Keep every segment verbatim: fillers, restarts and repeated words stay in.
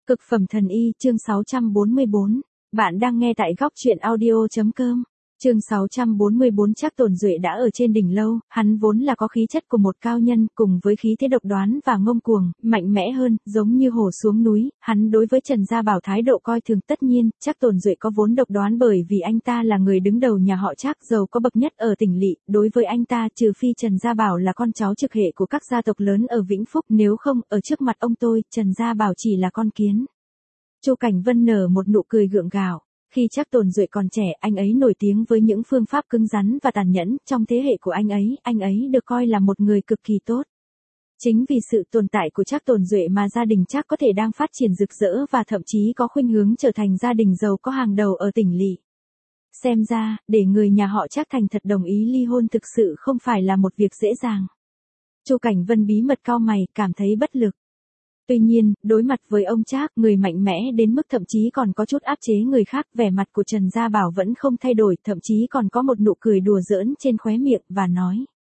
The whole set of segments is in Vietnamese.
Cực phẩm thần y, chương sáu trăm bốn mươi bốn. Bạn đang nghe tại góc truyện audio.com. Chương sáu trăm bốn mươi bốn. Trác Tồn Duệ đã ở trên đỉnh lâu, hắn vốn là có khí chất của một cao nhân, cùng với khí thế độc đoán và ngông cuồng, mạnh mẽ hơn, giống như hổ xuống núi, hắn đối với Trần Gia Bảo thái độ coi thường. Tất nhiên, Trác Tồn Duệ có vốn độc đoán bởi vì anh ta là người đứng đầu nhà họ Trác, giàu có bậc nhất ở tỉnh lỵ, đối với anh ta trừ phi Trần Gia Bảo là con cháu trực hệ của các gia tộc lớn ở Vĩnh Phúc, nếu không, ở trước mặt ông tôi, Trần Gia Bảo chỉ là con kiến. Chu Cảnh Vân nở một nụ cười gượng gạo. Khi Trác Tồn Duệ còn trẻ, anh ấy nổi tiếng với những phương pháp cứng rắn và tàn nhẫn, trong thế hệ của anh ấy, anh ấy được coi là một người cực kỳ tốt. Chính vì sự tồn tại của Trác Tồn Duệ mà gia đình Trác có thể đang phát triển rực rỡ và thậm chí có khuynh hướng trở thành gia đình giàu có hàng đầu ở tỉnh lỵ. Xem ra, để người nhà họ Trác thành thật đồng ý ly hôn thực sự không phải là một việc dễ dàng. Chu Cảnh Vân bí mật cau mày, cảm thấy bất lực. Tuy nhiên, đối mặt với ông Trác, người mạnh mẽ đến mức thậm chí còn có chút áp chế người khác, vẻ mặt của Trần Gia Bảo vẫn không thay đổi, thậm chí còn có một nụ cười đùa giỡn trên khóe miệng, và nói.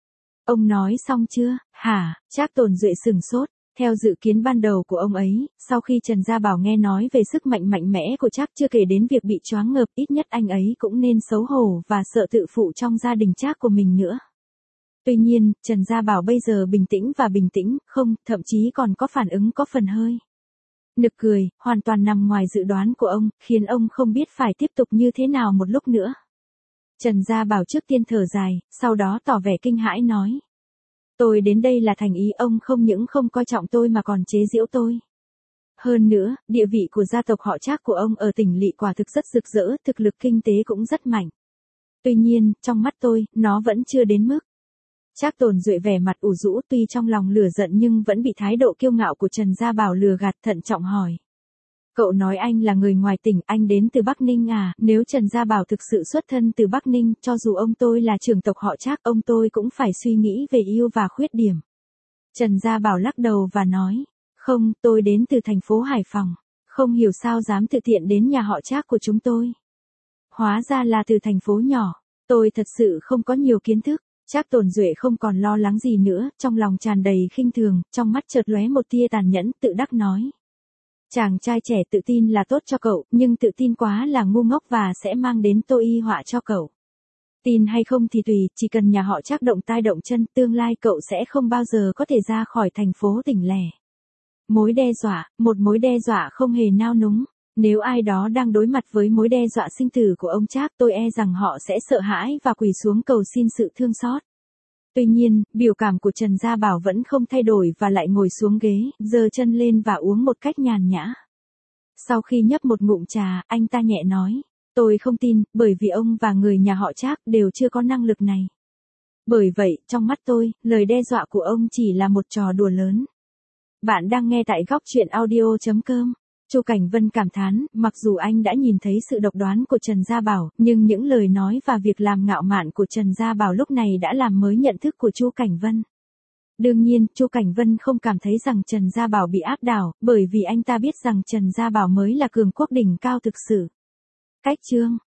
Ông nói xong chưa, hả? Trác Tồn Duệ sừng sốt. Theo dự kiến ban đầu của ông ấy, sau khi Trần Gia Bảo nghe nói về sức mạnh mạnh mẽ của Trác, chưa kể đến việc bị choáng ngợp, ít nhất anh ấy cũng nên xấu hổ và sợ tự phụ trong gia đình Trác của mình nữa. Tuy nhiên, Trần Gia Bảo bây giờ bình tĩnh và bình tĩnh, không, thậm chí còn có phản ứng có phần hơi nực cười, hoàn toàn nằm ngoài dự đoán của ông, khiến ông không biết phải tiếp tục như thế nào một lúc nữa. Trần Gia Bảo trước tiên thở dài, sau đó tỏ vẻ kinh hãi nói. Tôi đến đây là thành ý, ông không những không coi trọng tôi mà còn chế giễu tôi. Hơn nữa, địa vị của gia tộc họ Trác của ông ở tỉnh lỵ quả thực rất rực rỡ, thực lực kinh tế cũng rất mạnh. Tuy nhiên, trong mắt tôi, nó vẫn chưa đến mức. Trác Tồn Duệ vẻ mặt ủ rũ, tuy trong lòng lửa giận nhưng vẫn bị thái độ kiêu ngạo của Trần Gia Bảo lừa gạt, thận trọng hỏi. Cậu nói anh là người ngoài tỉnh, anh đến từ Bắc Ninh à? Nếu Trần Gia Bảo thực sự xuất thân từ Bắc Ninh, cho dù ông tôi là trưởng tộc họ Trác, ông tôi cũng phải suy nghĩ về ưu và khuyết điểm. Trần Gia Bảo lắc đầu và nói. Không, tôi đến từ thành phố Hải Phòng. Không hiểu sao dám tự tiện đến nhà họ Trác của chúng tôi. Hóa ra là từ thành phố nhỏ. Tôi thật sự không có nhiều kiến thức. Trác Tồn Duệ không còn lo lắng gì nữa, trong lòng tràn đầy khinh thường, trong mắt chợt lóe một tia tàn nhẫn, tự đắc nói. Chàng trai trẻ tự tin là tốt cho cậu, nhưng tự tin quá là ngu ngốc và sẽ mang đến tôi y họa cho cậu. Tin hay không thì tùy, chỉ cần nhà họ Trác động tai động chân, tương lai cậu sẽ không bao giờ có thể ra khỏi thành phố tỉnh lẻ. Mối đe dọa, một mối đe dọa không hề nao núng. Nếu ai đó đang đối mặt với mối đe dọa sinh tử của ông Trác, tôi e rằng họ sẽ sợ hãi và quỳ xuống cầu xin sự thương xót. Tuy nhiên, biểu cảm của Trần Gia Bảo vẫn không thay đổi và lại ngồi xuống ghế, giơ chân lên và uống một cách nhàn nhã. Sau khi nhấp một ngụm trà, anh ta nhẹ nói, tôi không tin, bởi vì ông và người nhà họ Trác đều chưa có năng lực này. Bởi vậy, trong mắt tôi, lời đe dọa của ông chỉ là một trò đùa lớn. Bạn đang nghe tại góc truyện audio.com. Chu Cảnh Vân cảm thán, mặc dù anh đã nhìn thấy sự độc đoán của Trần Gia Bảo, nhưng những lời nói và việc làm ngạo mạn của Trần Gia Bảo lúc này đã làm mới nhận thức của Chu Cảnh Vân. Đương nhiên, Chu Cảnh Vân không cảm thấy rằng Trần Gia Bảo bị áp đảo, bởi vì anh ta biết rằng Trần Gia Bảo mới là cường quốc đỉnh cao thực sự. Cách chương